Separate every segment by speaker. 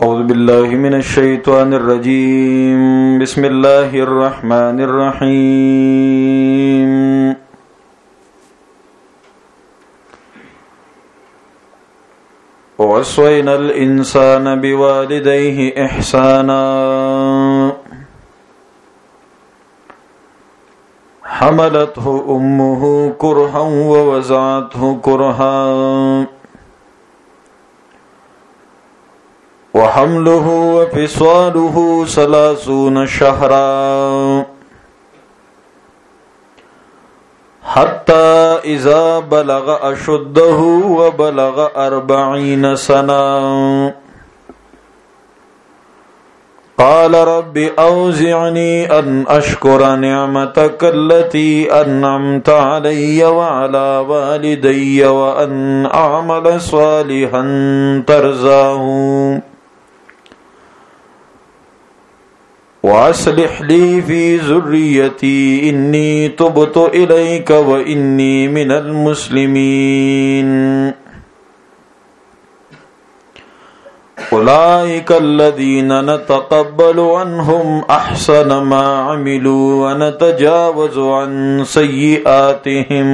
Speaker 1: أعوذ بالله من الشيطان الرجيم بسم الله الرحمن الرحيم ووصينا الإنسان بوالديه إحسانا حملته أمه كرها ووضعته كرها وحمله وفصاله 30 شهرا حتى إذا بلغ أشده وبلغ 40 سنة قال رب أوزعني أن أشكر نعمتك التي أنعمت علي وعلى والدي وأن أعمل صالحا ترضاه وأصلح لي في ذريتي إني تبت إليك وإني من المسلمين أولئك الذين نتقبل عنهم أحسن ما عملوا ونتجاوز عن سيئاتهم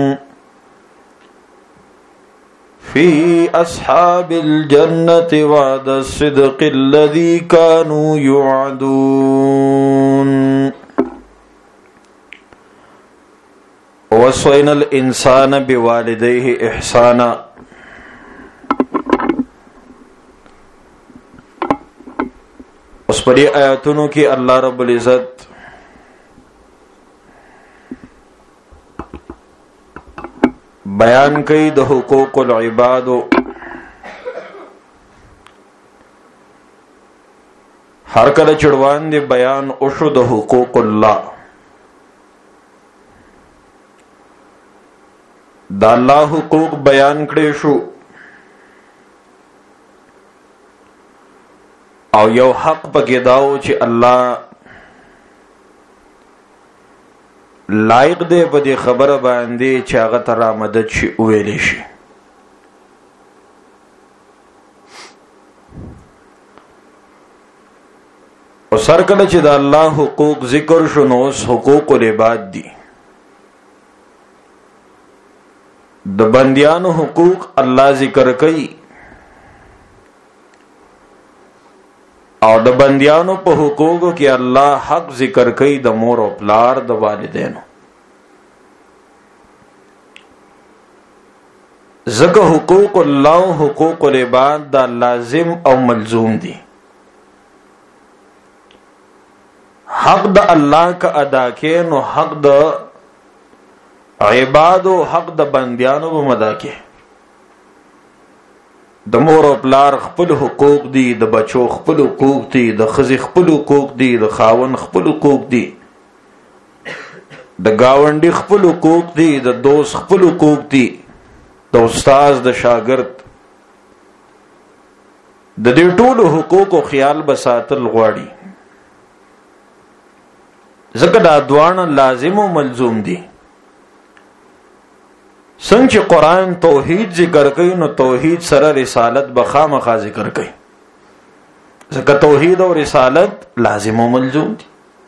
Speaker 1: في أصحاب الجنة وعد الصدق الذي كانوا يوعدون ووصينا الإنسان بوالديه إحسانا. اس پر آیاتونو کی اللہ رب العزت بیان کئی د حقوق العباد ہر کله چڑوان دی بیان اوشو د حقوق الله دا الله حقوق بیان کړي شو او یو حق پکې داو چې الله لایق دی په دې خبره باندې چې هغه تر مدد شي ویلې شي. او سر کله چې د الله حقوق ذکر شو نو حقوق العباد دي. د بندیانو حقوق الله ذکر کوي او د بندیانو په حقوقو کې الله حق ذکر کوي د مور او پلار د والدینو. ځکه حقوق الله او حقوق العباد دا لازم او ملزوم دي. حق د الله کا ادا کې نو حق د عباد او حق د بندیانو په مدا کې. د مور او پلار خپل حقوق دي، د بچو خپل حقوق دي، د ښځې خپل حقوق دي، د خاوند خپل حقوق دي، د گاونډي خپل حقوق دي، د دوست خپل حقوق دي، د استاد د شاګرد د دې ټولو حقوقو خیال بساتل غواړي. ځکه دا دوانه لازم او ملزوم دي. څنګه چې قرآن توحید ذکر کوي نو توحید سره رسالت بخامخا ذکر کوي. ځکه توحید او رسالت لازم او ملزوم دي.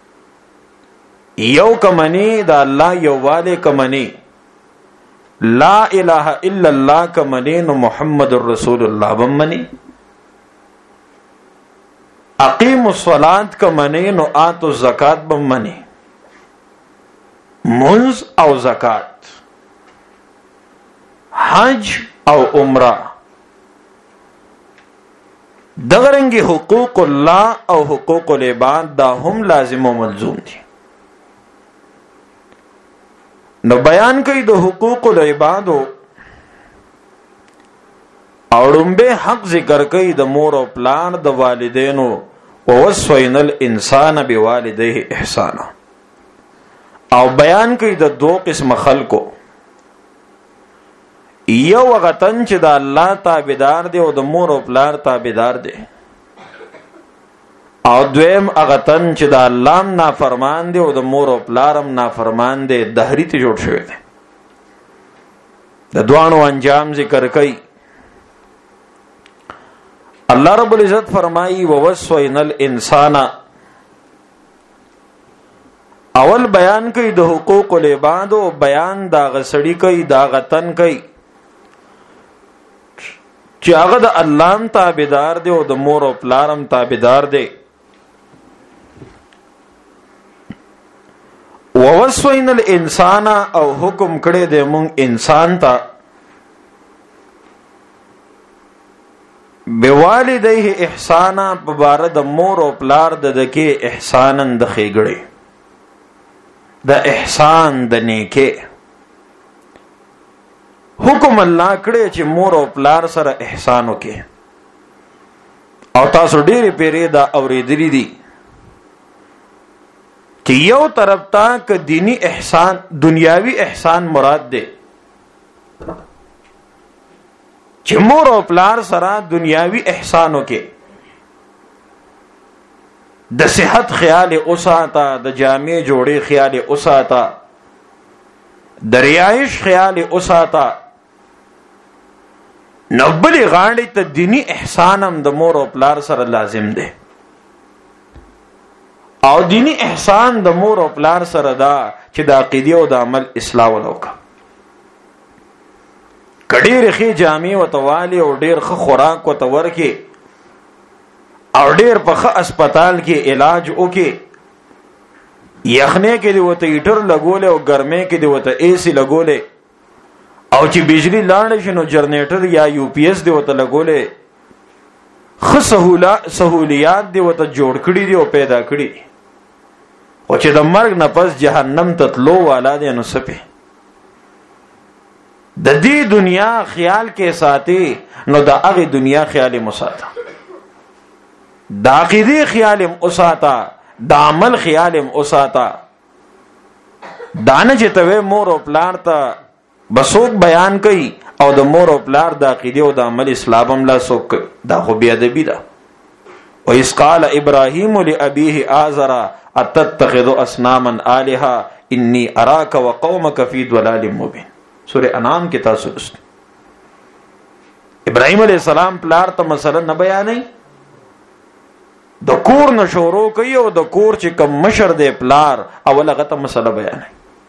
Speaker 1: یو کمنی دا الله یوواله کمنی، لا اله الا الله کمنی نو محمد رسول الله بمنی. اقیم الصلاة کمنی نو آتو الزکات بمنی. منز او زکات، حج او عمره، دغرنگی حقوق الله او حقوق العباد دا هم لازم و ملزوم دي. نو بیان کوي د حقوق العباد او ډومبه حق ذکر کوي د مور او پلار د والدینو. ووصینا الانسان بوالديه احسانا، او بیان کوي د دو قسم خلقو. یو غتن چې د الله تابعدار دی او د مور او پلار تابعدار دی، او دویم غتن چې د الله نافرمان دی او د مور او پلار هم نافرمان دی. دهری ته جوړ شوی دی. د دوانو انجام ذکر کوي. الله رب العزت فرمایي ووصینا الانسان، اول بیان کوي د حقوق العباد او بیان دا غسړی کوي دا غتن کوي چې هغه د الله تابعدار دی او د مور او پلارم تابعدار دی. ووصینا الانسان او حکم کړی دی مونږ انسان ته بوالدیه احسانا په بار د مور او پلار د دکې احسانن د خېګړې د احسان د نیکه حکم الله کړی چې مور او پلار سره احسان وکړي. او تاسو ډېرې پیرې دا اورېدلې دي چې یو طرف ته ک دینی احسان دنیاوی احسان مراد دی چې مور او پلار سره دنیاوی احسان وکړي، د صحت خیال اوساته، د جامع جوړې خیال اوساته، د رعایش خیال اوساته. نو بلې غاړې ته دینی احسان هم د مور او پلار سره لازم دی. او دینی احسان د مور او پلار سره دا چې د عقیده او د عمل اصلاح ولوکا. کډیر خې جامع وتوالی او ډیر خ خوراک وتورکه او ډیر په خ اسپیټال کې علاج وکي، یخنه کې دی وته هیټر لګولې او ګرمه کې دی وته اے سی لګولې، او چې بجلی لاړ شنو جنریټر یا یو پی ایس دی وته لګولې، خ سہولیات دی وته جوړ کړی دی او پیدا کړی، او چې د مرګ نه پس جهنم ته تلو والا دی نو سپه د دې دنیا خیال کې ساتي، نو د هغه دنیا خیال مساته، د عقیده خیال مساته، د عمل خیال مساته. دانه چې ته مور او پلار ته بسوک بیان کوي او د مور او پلار د عقیده او د عمل اسلام لا سوک، دا خو بیا ادبی ده. و اس قال ابراهیم لابيه آزر اتتخذ اصناما الهه انی اراک وقومک فی ضلال مبین. سورہ انعام کې تاسو لست. ابراهیم علیہ السلام پلار ته مثلا نه بیانې، د کور نشورو کوي او د کور چې کم مشر دی پلار اول هغه ته مسله بیانې.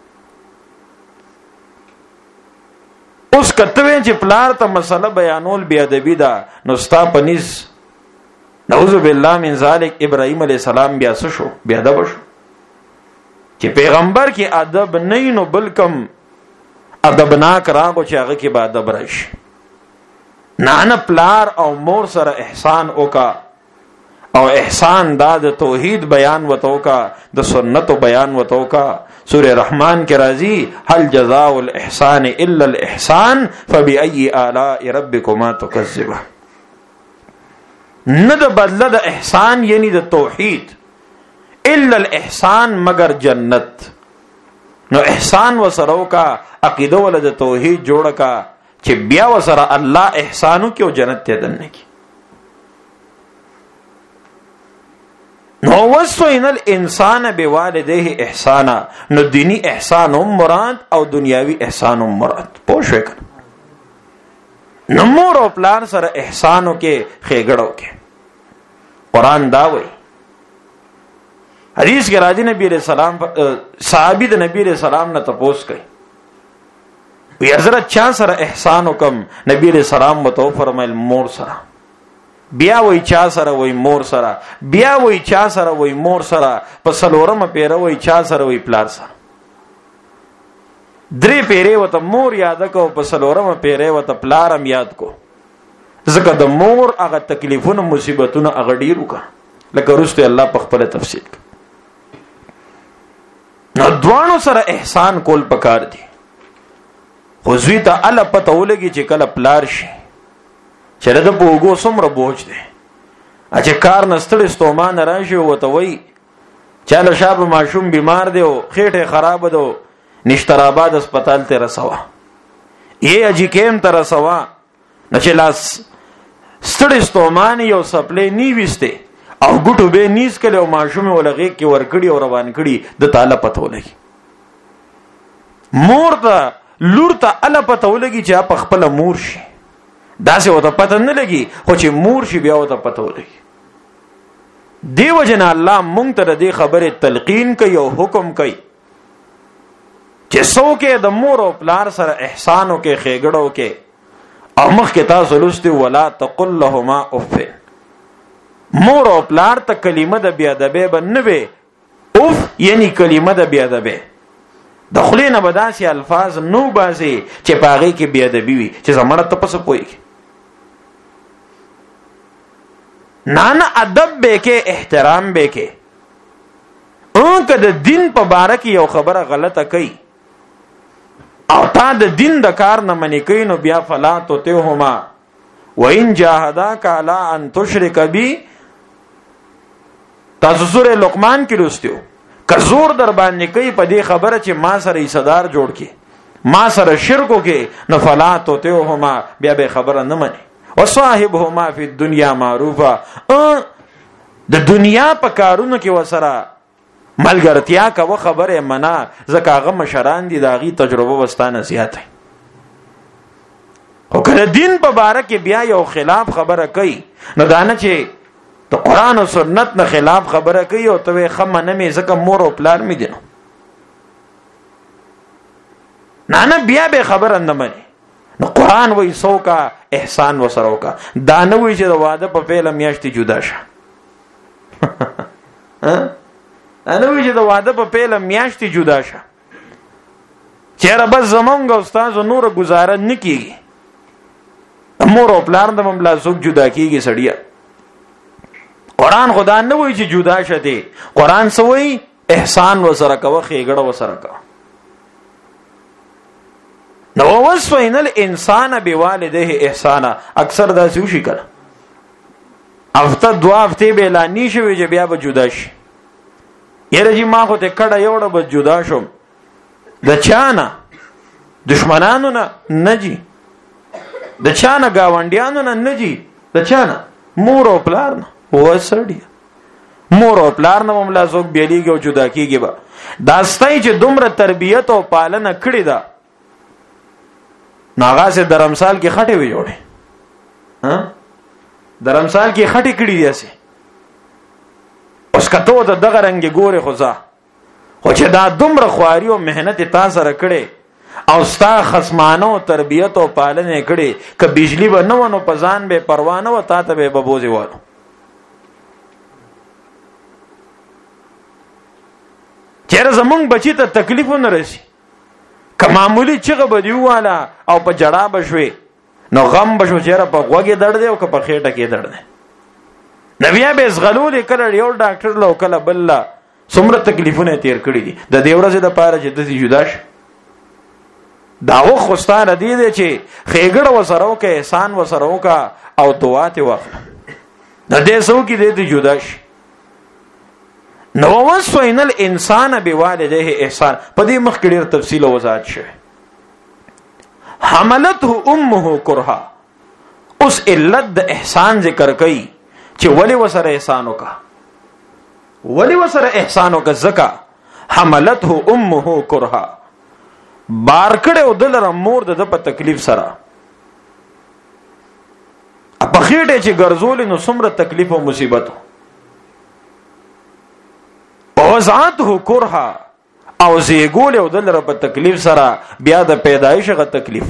Speaker 1: اوس کتوې چې پلار ته مسله بیانول بیا ادبی ده، نو ستا پنځ نعوذ بالله من ذلک ابراهیم علیہ السلام بیا څه شو؟ بیا ادب شو. چې پیغمبر کې ادب نه نو بلکم ادبناک راغو چې هغه کې به ادب راشي. نه پلار او مور سره احسان وکا، او احسان دا د توحید بیان وتوکا، د سنت بیان وتوکا. سورہ رحمان کې راځي هل جزاء الاحسان الا الاحسان فبأي آلاء ربكما تكذبان. نه د بدله د احسان یعنی د توحید الا الاحسان مگر جنت. نو احسان وسرو کا عقیده ول د توحید جوړ کا چې بیا وسره الله احسانو کې او جنت ته دنه کی. نو وصینا الانسان بوالديه احسانا، نو دینی احسان هم مراد او دنیاوی احسان هم مراد. پوښښ وکړه نو مور او پلار سره احسانو کې خېګړو کې. قران دا وایي، حدیث کې راځي نبی علیہ السلام صحابي د نبی علیہ السلام نه تپوس کوي، وی حضرت چا سره احسان وکم؟ نبی علیہ السلام متو فرمایل مور سره. بیا وای چا سره؟ وای مور سره. بیا وای چا سره؟ وای مور سره. په سلورم پیره وای چا سره؟ وای پلار سره. درې پیره وته مور یاد کو، په سلورم پیره وته پلارم یاد کو. ځکه د مور هغه تکلیفونه مصیبتونه هغه ډیر وکړه، لکه رسته الله په خپل تفصیل. نو دوانو سره احسان کول پکار دي. خو زوی ته الله پته ولګي چې کله پلار شي چې د پوغو څومره بوج دی، چې کار نستړی ستومان راشي وته وای چاله شاب ماشوم بیمار دی او خېټه خراب ده، نشتراباد هسپتال ته رسوا، یې اجی کېم ته رسوا، نشه لاس ستړی ستومان یو سپلې نی وسته او ګټو به نیس کله او ماشوم ولغې کې ورکړي او روان کړي، د تعالی پته ولګي. مور ته لور ته الله پته ولګي چې په خپل مور شي، داسې وته پته نه لګي، خو چې مور شي بیا وته پته ولګي. دیو جن الله مونږ ته دې خبره تلقین کوي او حکم کوي چې څوک د مور او پلار سره احسان وکړي، خېګړو کې. او مخکې تاسو لوستي ولا تقل لهما اف، مور او پلار ته کلمه د بی ادبه بنوي. اف یعنی کلمه د بی ادبه، د خلینو بداسي الفاظ نو باسي چې پاغي کې بی ادبي وي چې زمړه ته پس پوي. نانا ادب به کې، احترام به کې. اون که د دین په باره کې یو خبره غلطه کوي او تا د دین د کار نه منې کوي، نو بیا فلا تطعهما وان جاهداک علی ان تشرک بی. تاسو سورې لقمان کې لوستیو، که زور در باندې کوي په دې خبره چې ما سره ایصدار جوړ کې، ما سره شرک وکي، نو فلا تطعهما، بیا به خبره نه مني. وصاحبهما فی الدنیا معروفا، د دنیا په کارونو کې وسره ملګرتیا کوه، خبره منا، ځکه هغه مشران دي، داغي تجربه وستانه زیاته. خو کله دین په باره کې بیا یو خلاف خبره کوي، نو دانه چې د قران او سنت نه خلاف خبره کوي او ته خمنه مې ځکه مور او پلار مې دي، نه بیا به خبره نه مني. نو قران وای سوکا احسان وسره وکا، دا نه وای چې د واده په پیله میاشتې جدا شه. انا وی چې د واده په پیله میاشتې جدا شه، چیرې بس زمونږ استاد نور گزاره نه کیږي، مور او پلار د مملا زوج جدا کیږي سړیا. قران خدا نه وای چې جدا شته، قران سوې احسان وسره کوه، خېګړه وسره کوه. نو وصفین الانسان بوالديه احسانا، اکثر دا سوشي کړه هفته دوا هفته به لا نشوي چې بیا به جدا شي. یره چې ما خو ته کړه یوړه به جدا شم، د چانه دشمنانو نه نجی، د چانه گاونډیانو نه نجی، د چانه مور او پلار نه وسړی. مور او پلار نه مملا زوګ بیلیږي او جدا کیږي. به داستای چې دومره تربیت او پالنه کړی دا ناغه سه درمسال کې خټه وی جوړه، ها درمسال کې خټه کړی دی اسه. اوس کته د دغه رنگ ګوره خوځه، خو چې دا دومره خواري او مهنت تا سره کړي او ستا خصمانو تربیت او پالنه کړي، ک بجلی به نه ونو پزان به پروا نه و تا ته به بوزي والو. چیرې زمونږ بچی ته تکلیف نه رسی، که معمولی چغه بدیواله او په جړه بشوي، نو غم بشو چیرې په غوګه درد دی او که په خېټه کې درد دی. نبی به زغلول کړه یو ډاکټر لو کله بل څومره تکلیفونه تیر کړی دي د دې ورځې د پاره چې د جدا شي. دا وخستانه دی چې خېګړه وسره وکه، احسان وسره وکه او دعا ته واخله، د دې سو کې د جدا شي. نو وصفین الانسان بوالديه احسان، په دې مخ کې ډېر تفصیل او وضاحت شوی. حملته امه کرها، اوس علت د احسان ذکر کړي چې ولی وسره احسان وکا، ولی وسره احسان وکا. زکا حملته امه کرها، بار کړه او دلر مور د په تکلیف سره په خېټه چې ګرځول نو څومره تکلیف او مصیبت. وضعته کرها، او زیګول او دلر په تکلیف سره، بیا د پیدایش غ تکلیف.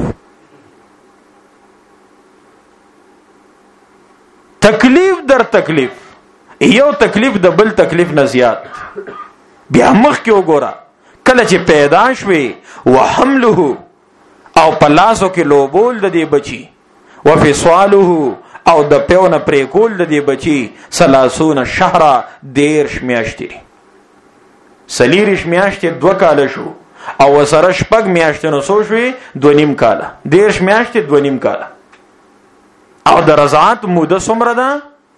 Speaker 1: تکلیف در تکلیف، یو تکلیف د بل تکلیف نه زیات. بیا مخ کې وګوره کله چې پیدا شوي وحمله او پلاسو کې لوبول د دې بچي، وفصاله او د پیونه پرې کول د دې بچي 30 شهره 13 میاشتې، سلیریش میاشتې 2 کال شو او وسره شپږ میاشتې نو سو شوي 2.5 کال، 13 میاشتې 2.5 کال. او د رضاعت موده څومره ده؟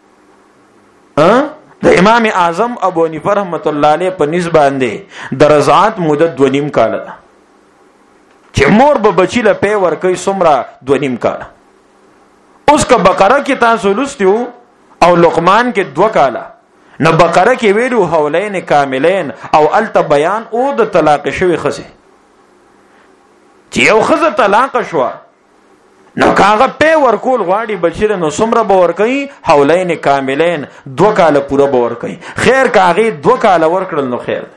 Speaker 1: د امام اعظم ابو حنیفه رحمت الله علیه په نسبت باندې د رضاعت موده 2.5 کال ده، چې مور به بچی له پی ور کوي څومره 2.5 کال. اوس که بقره کې تاسو لوستیو او لقمان کې 2 کال، نو بقره کې ویلو حولین کاملین او الته بیان او د طلاق شوی خزه، چې یو خزه طلاق شو نو کاغه په ورکول غواړي بچی نو څومره به ورکوي؟ حولین کاملین، 2 کاله پوره به ورکوي. خیر کاغه 2 کاله ورکړل نو خیر.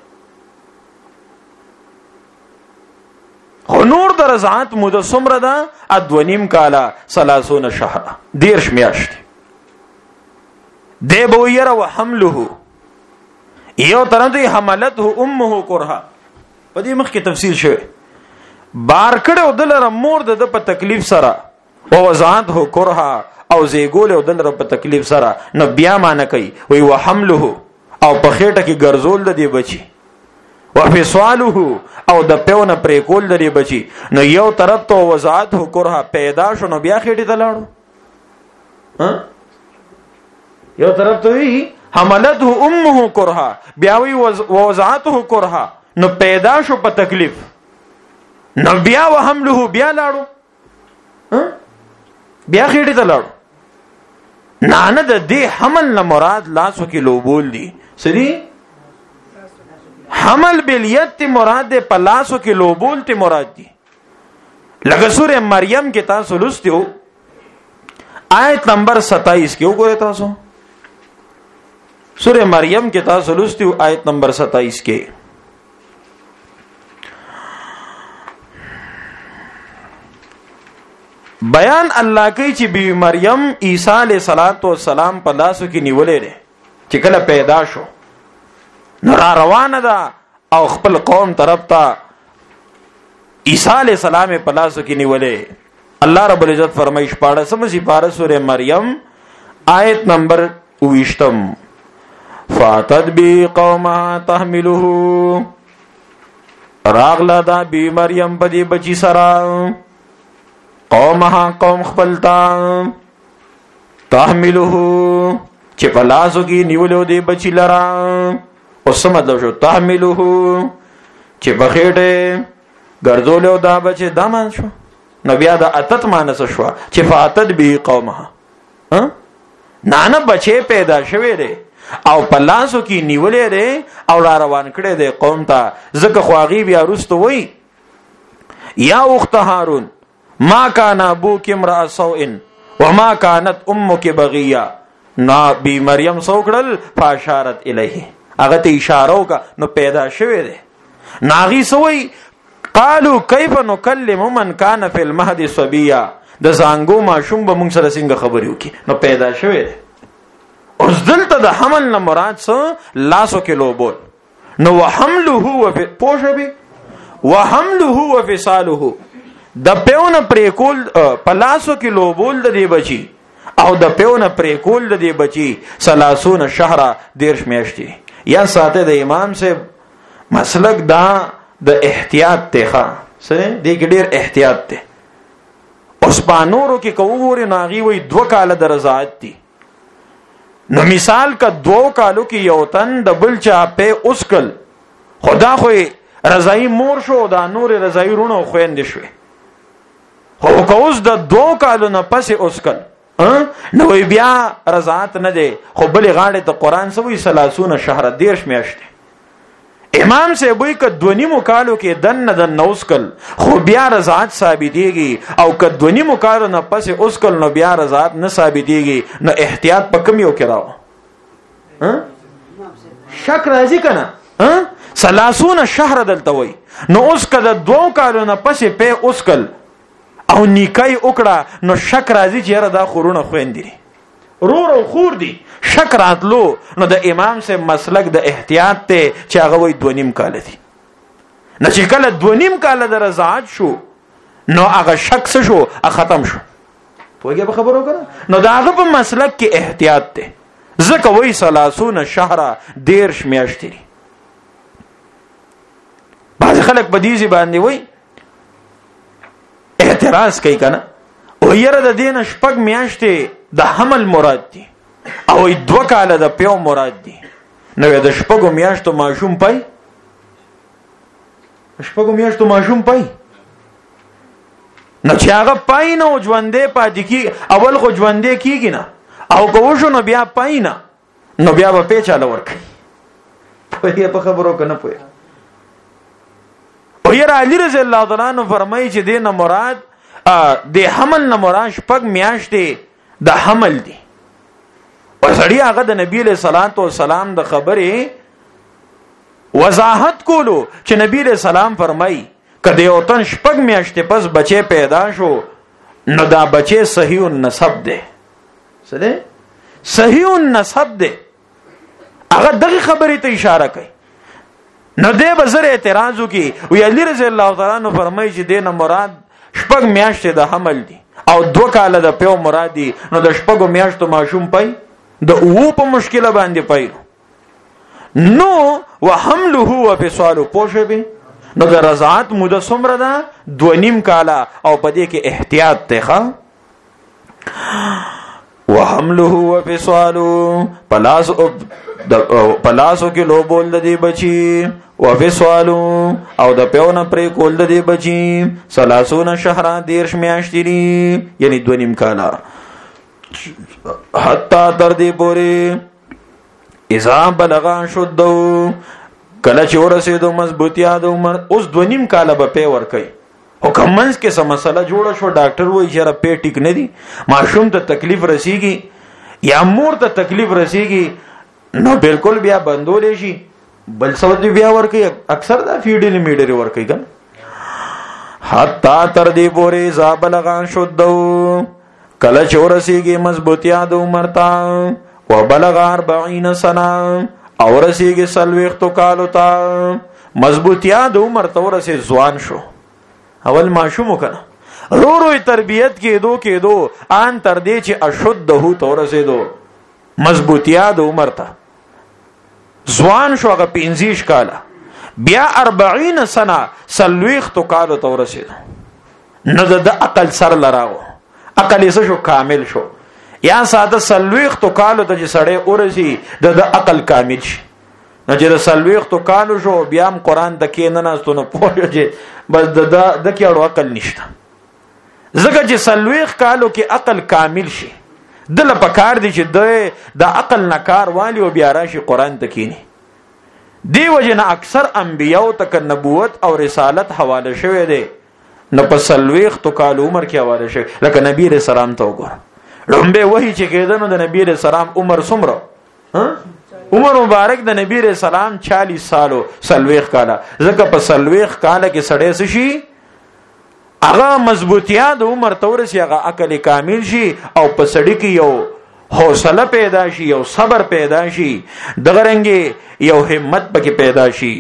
Speaker 1: خو نور د رضاعت موده څومره ده؟ 2.5 کاله، 30 شهر، 10 میاشتې. دی به یره وحمله، یو طرف دی حملته امه کرها، په دې مخ کې تفصیل شوی. بار کړو دلره مور د په تکلیف سره، او وضاحته کرها، او زیګول او دلره په تکلیف سره. نو بیا معنی کوي وی وحمله، او په خېټه کې ګرځول د دې بچي، وفصاله، او د پیونه پرې کول د دې بچي. نو یو طرف ته وضاحته کرها پیدا شو، نو بیا خېټه ته لاړو. یو طرف ته وی حملته امه کرها، بیا وی وضاحته کرها، نو پیدا شو په تکلیف، نو بیا وحمله، بیا لاړو، بیا خېټه ته لاړو. نه د دې حمل نه مراد لاسو کې لوبول دي. سری حمل بالید تی مراد دے، پلاسو کی لوبول تی مراد دی. لگا سورہ مریم کی تاسو لستیو آیت نمبر 27 کی وګورئ تاسو. سورہ مریم کی تاسو لستیو آیت نمبر 27 کی. بیان الله کوي چې بی مریم عیسی علیہ الصلوۃ والسلام په لاسو کې نیولې ده چې کله پیدا شو، نو را روانه ده او خپل قوم طرف ته عیسی علیہ السلام په لاسو کې نیولې. الله رب العزت فرمایي 14 سپاره سورہ مریم آیت نمبر 20 فاتت بی قومها تحمله، راغله دا بی مریم په دې بچی سره، قومها قوم خپلتا، تحمله چې په لاسو کې نیولو دې بچی لرا. اوس مطلب شو تحمله چې بخېټه ګرځولو دا بچي دمان شو. نو بیا د اتت مانس شو چې فاتت به قومها، نه بچي پیدا شوی دی او په لاسو کې نیولې دی او را روان کړي دی قوم ته. ځکه خواغي بیا رستو وای یا اخت هارون ما کان ابوک امرأ سوء وما كانت امك بغيا. نا بی مریم سوکړل فاشارت الیه، هغه ته اشاره وکړه نو پیدا شوی دی. ناغي سوی قالو کیف نکلم من کان فی المهد صبیا، د زانګو ماشوم به موږ سره څنګه خبرې وکي، نو پیدا شوی دی. اوس دلته د حمل نه مراد څه؟ لاسو کې لوبول. نو وحمله وحمله وفصاله، د پیونه پرې کول په لاسو کې لوبول د دې بچي او د پیونه پرې کول د دې بچي 30 شهر، 10 میاشتې. یا ساته د امام سے مسلک دا د احتیاط ته سره دې کې ډېر احتیاط ته. اوس په نورو کې کووري ناغي وي 2 کال د رضاعت دي. نو مثال کا 2 کالو کې یو تن د بل چا په اوسکل، خدا خو رضای مور شو، دا نور رضای رونو خويند شوي. خو کوز د 2 کالو نه پسې اوسکل نو بیا رضاعت نه دی. خو بل غاړه ته قران سوې 30 شهر، 10 میاشتې. امام سے وای ک 2.5 کالو کې دن دن اوسکل خو بیا رضاعت ثابتېږي، او ک 2.5 کالو نه پسې اوسکل نو بیا رضاعت نه ثابتېږي. نو احتیاط په کم یو کې راو شک راځي کنه. 30 شهر دلته وای. نو اوس کده 2 کالو نه پسې په اوسکل او نیکای وکړه نو شک راځي چې را دا خورونه خويندري رور او خور دي. شک راتلو نو د امام سے مسلک د احتیاط ته چې هغه وای 2.5 کال دي. نو چې کله 2.5 کال د رضاعت شو نو هغه شک څه شو؟ ختم شو. پوهیږي په خبرو کنه. نو دا هغه په مسلک کې احتیاط ته ځکه وای 30 شهر، 10 میاشتې. بعض خلک په دې باندې وای اعتراض کوي کنه، او یره د دین شپږ میاشتې د حمل مراد دي او 2 کال د پیو مراد دي. نو د شپږو میاشتو ماشوم پای، شپږو میاشتو ماشوم پای، نو چې هغه پای نه ژوندې پاتې کی، اول خو ژوندې کیږي نه، او کو شو نو بیا پای نه، نو بیا به پیچاله ورکړي. په خبرو کنه پوهه. او یره علی رضی الله تعالی عنہ فرمایي چې دینه مراد د حمل نه مراد شپږ میاشتې د حمل دي. او سړی هغه د نبی له صلوات و سلام د خبره وضاحت کولو چې نبی له سلام فرمای کله یو تن شپږ میاشتې پس بچي پیدا شو نو دا بچي صحیح النسب دی. څه دی؟ صحیح النسب دی. هغه دغه خبرې ته اشاره کوي. نو دې بزر اعتراض وکي وی علی رضی الله تعالی عنہ فرمایي چې دینه مراد شپږ میاشتې د حمل دي او 2 کال د پیو مراد دي. نو د شپږ میاشتو ماشوم پي د او په مشکله باندې پي نو وحمله وفصاله پوښبه نو د رضاعت موده څومره ده؟ 2.5 کاله او په دې کې احتیاط ته وحمله وفصاله پلاسو کې لو بول د دې بچي وفصاله او د پیونه پرې کول د دې بچي 30 شهر 10 میاشتې دي یعنی 2.5 کاله حتی تر دې پورې اذا بلغا شدو کله چې ورسېدو مضبوطیا د عمر اوس 2.5 کاله به پی ور کوي. حکمنس کې سم مسله جوړه شو ډاکټر وایي چې را پی ټیک نه دي ماشوم ته تکلیف رسیږي یا مور ته تکلیف رسیږي نو بالکل بیا بندول شي بل څه دی بیا ور کوي. اکثر دا فیډل میډر ور کوي کنه حتی تر دې پورې اذا بلغا شدو کله چې ورسېږي مضبوطیا د عمر ته وبلغ 40 سنه او رسیږي 40 کالو ته مضبوطیا د عمر ته ورسې ځوان شو. اول ماشوم کنه رو تربیت کېدو ان تر دې چې اشده ته ورسېدو مضبوطیا د عمر ته ځوان شو هغه 25 کاله بیا 40 سنه 40 کالو ته ورسېدو نو د عقل سر لراو عقل یې شو کامل شو یا ساده 40 کالو ته چې سړی ورسي د عقل کامل شي. نو چې د 40 کالو شو بیا هم قران د کې نه ناستونه پوهږي بس د کې اړو عقل نشته ځکه چې 40 کالو کې عقل کامل شي دله پکار دي چې د عقل نکار والی او بیا راشي قران ته کینی. دی وجنه اکثر انبیاء ته نبوت او رسالت حواله شوی دی نو په 40 کالو عمر کې حواله شوی لکه نبی رسول الله ته وګوره لومبه وਹੀ چې کېدنو د نبی رسول الله عمر څومره عمر مبارک د نبی رسول الله 40 سالو 40 کاله ځکه په 40 کاله کې سړی شي هغه مضبوطیا د عمر تورسي هغه عقل کامل شي او په سړی کې یو حوصله پیدا شي یو صبر پیدا شي دغه رنګي یو همت پکې پیدا شي.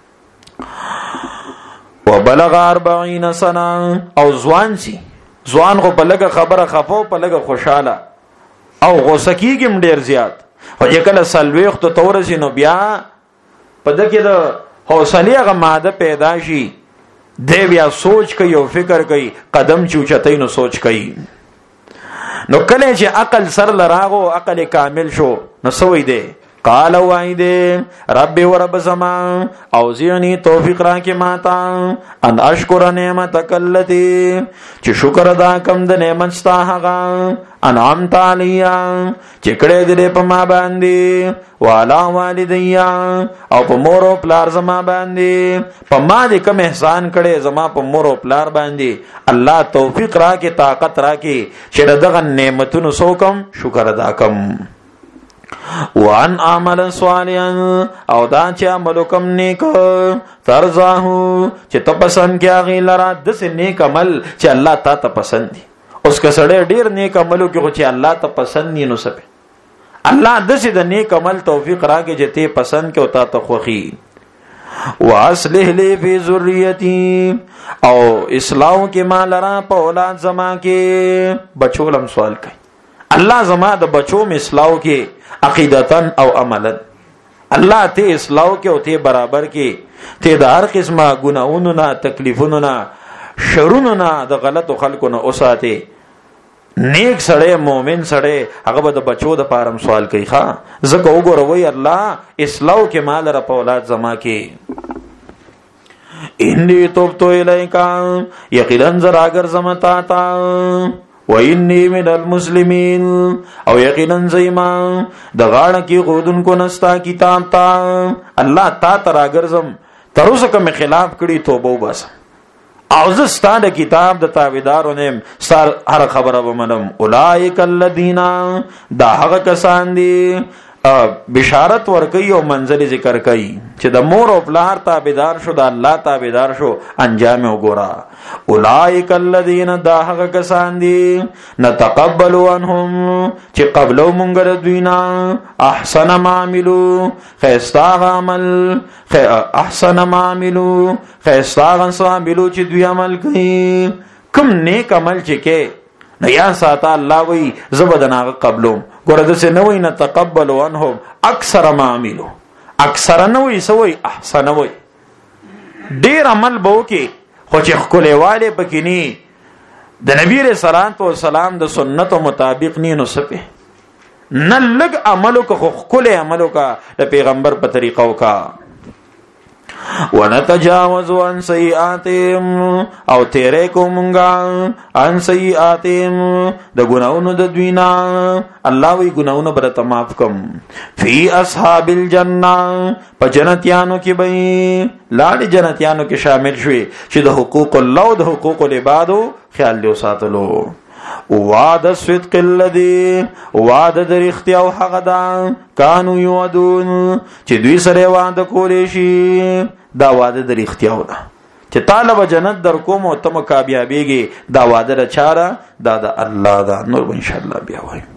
Speaker 1: وبلغ 40 سنه او ځوان سي ځوان خو په لګه خبره خفو په لګه خوشاله او غوسه کیږم ډیر زیات او یکله 40 ته تورسي نو بیا په دغه د حوصله غ ماده پیدا شي دی بیا سوچ کوي او فکر کوي قدم چوچتای نو سوچ کوي. نو کله چې عقل سر لراغو عقل کامل شو نو سوې دی قال وایده رب و رب زمان اوزعنی توفیق را کې ماتا ان اشکر نعمتک التی چې شکر ادا کوم د نعمت ستا هغه انعمت علیا چې کړه دې په ما باندې والا والدیا او په مور او پلار زما باندې په ما دې کوم احسان کړي زما په مور او پلار باندې الله توفیق را کې طاقت را کې چې دغه نعمتونو سوکم شکر ادا کوم. وان عمل صالحا او دا چې عمل کوم نیک ترزاه چې ته پسند کې هغه لرا د سه نیک عمل چې الله ته پسند دي. اوس که سړی ډیر نیک عملو کې چې الله ته پسند نه نو سپه الله د سه د نیک عمل توفیق راکړي چې ته پسند کې او ته خوخي. واصلح لي في ذريتي او اصلاح کې ما لرا په اولاد زما کې بچولم سوال کوي الله زما د بچو می اصلاح کې عقیدتن او عملن الله ته اصلاح کې او ته برابر کې ته د هر قسمه ګناہوں نه تکلیفونو نه شرونو نه د غلطو خلقو نه اوساته نیک سړی مؤمن سړی هغه به د بچو د پارم سوال کوي ښا زکه وګوروي الله اصلاح کې مال را په اولاد زما کې انی توبتو الیکا یقینا زراگر زمتا تا وَإِنِّي مِنَ الْمُسْلِمِينَ او یقینا زیما د غاړه کې غودن کو نستا کتاب تا الله تا تراګرزم تروسه کوم خلاف کړي توبه وباس او زه ستا د کتاب د تابعدارو نیم ستا هر خبره به منم. اولئک الذین دا هغه کسان دي بشارت ورکي او منزل ذکر کوي چې د مور او پلار تابعدار شو، د الله تابعدار شو، انجام وګورا. اولئک الذین دا هغه کسان دي نتقبل عنهم چې قبلو مونږ د دوینا احسن ما عملو خیستا عمل احسن ما عملو خیستا عملو چې دوی عمل کوي. کوم نیک عمل چې کې نو یا ساته الله وی زبدنا قبلهم ګوره دسه نه وای نه تقبل عنهم اکثر ما عملو، اکثر نه وای سوی احسن وای. ډیر عمل بو کې خو چې خلې والے پکینی د نبی رسول الله د سنت مطابق ني نو سپه نه لګ عملو کو خلې عملو کا د پیغمبر په طریقو کا. ونتجاوز عن سیئاتهم او تیرے کو منگا عن سیئاتهم د گناہوں د دوینا اللہ وی گناہوں برت معاف کم. فی اصحاب الجنہ په جنتیانو کې به لاړ جنتیانو کې شامل شوي چې د حقوق الله او د حقوق العبادو خیال دی ساتلو. وعد الصدق الذي وعد در اختیاو حق دا کانو یعدون چې دوی سره وعده کولی شي. دا وعده در اختیاو دا چې طالب جنت در کوم او تم کامیابیږي. دا وعده را چاره دا د الله دا نور ان شاء الله بیا وایي.